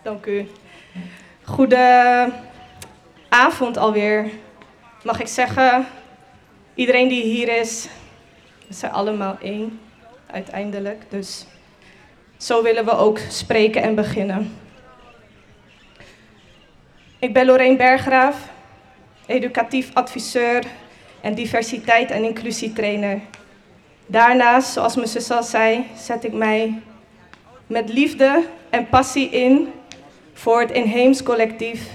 Dank u. Goedenavond alweer. Mag ik zeggen, iedereen die hier is, we zijn allemaal één, uiteindelijk. Dus zo willen we ook spreken en beginnen. Ik ben Lorraine Berggraaf, educatief adviseur en diversiteit- en inclusietrainer. Daarnaast, zoals mijn zus al zei, zet ik mij met liefde en passie in voor het inheems collectief.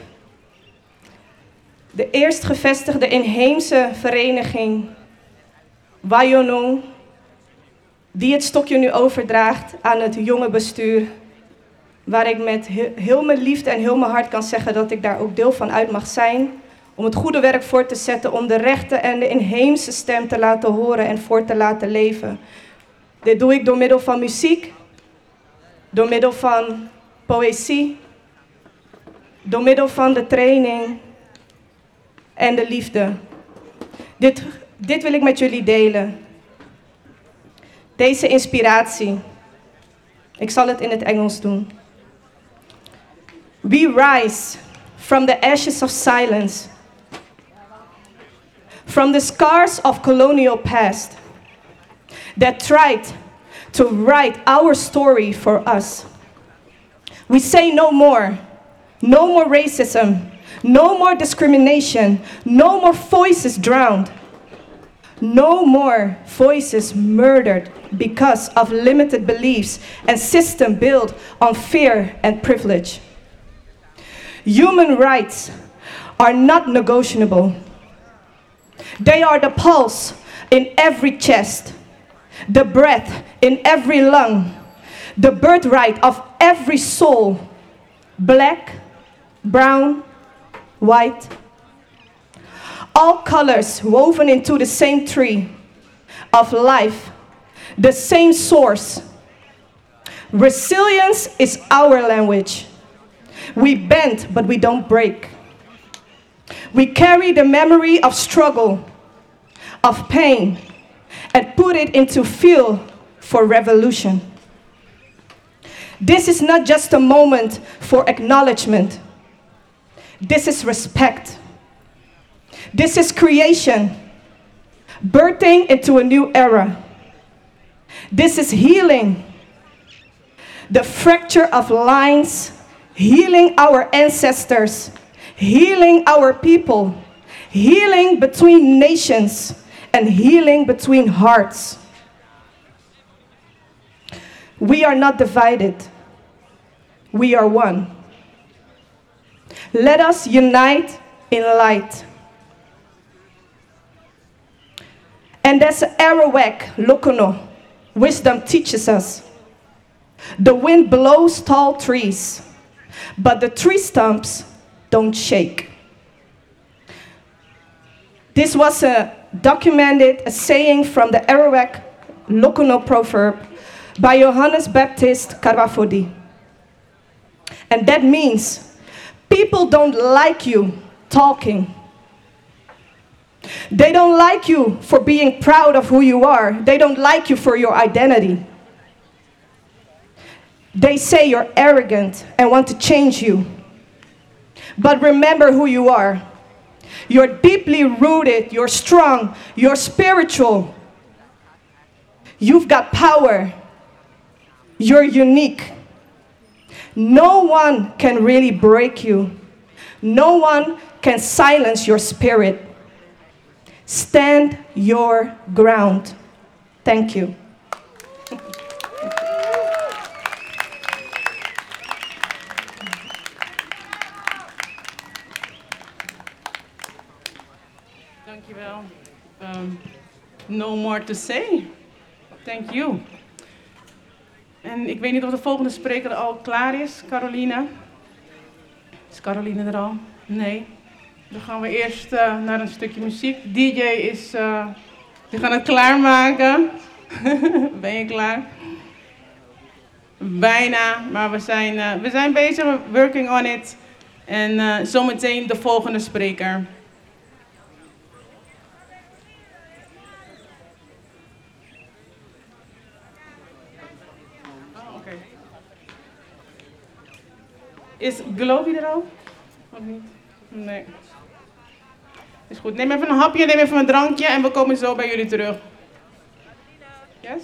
De eerst gevestigde inheemse vereniging Wayonong, die het stokje nu overdraagt aan het jonge bestuur, waar ik met heel mijn liefde en heel mijn hart kan zeggen dat ik daar ook deel van uit mag zijn, om het goede werk voor te zetten, om de rechten en de inheemse stem te laten horen en voor te laten leven. Dit doe ik door middel van muziek, door middel van poëzie, door middel van de training en de liefde. Dit wil ik met jullie delen. Deze inspiratie. Ik zal het in het Engels doen. We rise from the ashes of silence, from the scars of colonial past that tried to write our story for us. We say no more racism, no more discrimination, no more voices drowned, no more voices murdered because of limited beliefs and system built on fear and privilege. Human rights are not negotiable. They are the pulse in every chest, the breath in every lung, the birthright of every soul, black, brown, white. All colors woven into the same tree of life, the same source. Resilience is our language. We bend, but we don't break. We carry the memory of struggle, of pain, and put it into fuel for revolution. This is not just a moment for acknowledgement. This is respect. This is creation, birthing into a new era. This is healing. The fracture of lines, healing our ancestors, healing our people, healing between nations, and healing between hearts. We are not divided. We are one. Let us unite in light. And as Arawak Lokono, wisdom teaches us, the wind blows tall trees, but the tree stumps don't shake. This was a saying from the Arawak Lokono proverb by Johannes Baptist Karwafodi. And that means people don't like you talking. They don't like you for being proud of who you are. They don't like you for your identity. They say you're arrogant and want to change you. But remember who you are. You're deeply rooted, you're strong, you're spiritual. You've got power. You're unique. No one can really break you. No one can silence your spirit. Stand your ground. Thank you. Dankjewel. No more to say. Thank you. En ik weet niet of de volgende spreker al klaar is, Caroline. Is Caroline er al? Nee. Dan gaan we eerst naar een stukje muziek. DJ is, die gaan het klaarmaken. Ben je klaar? Bijna, maar we zijn bezig, working on it. En zometeen de volgende spreker. Is Globy er al? Of niet? Nee. Is goed. Neem even een hapje, neem even een drankje en we komen zo bij jullie terug. Yes?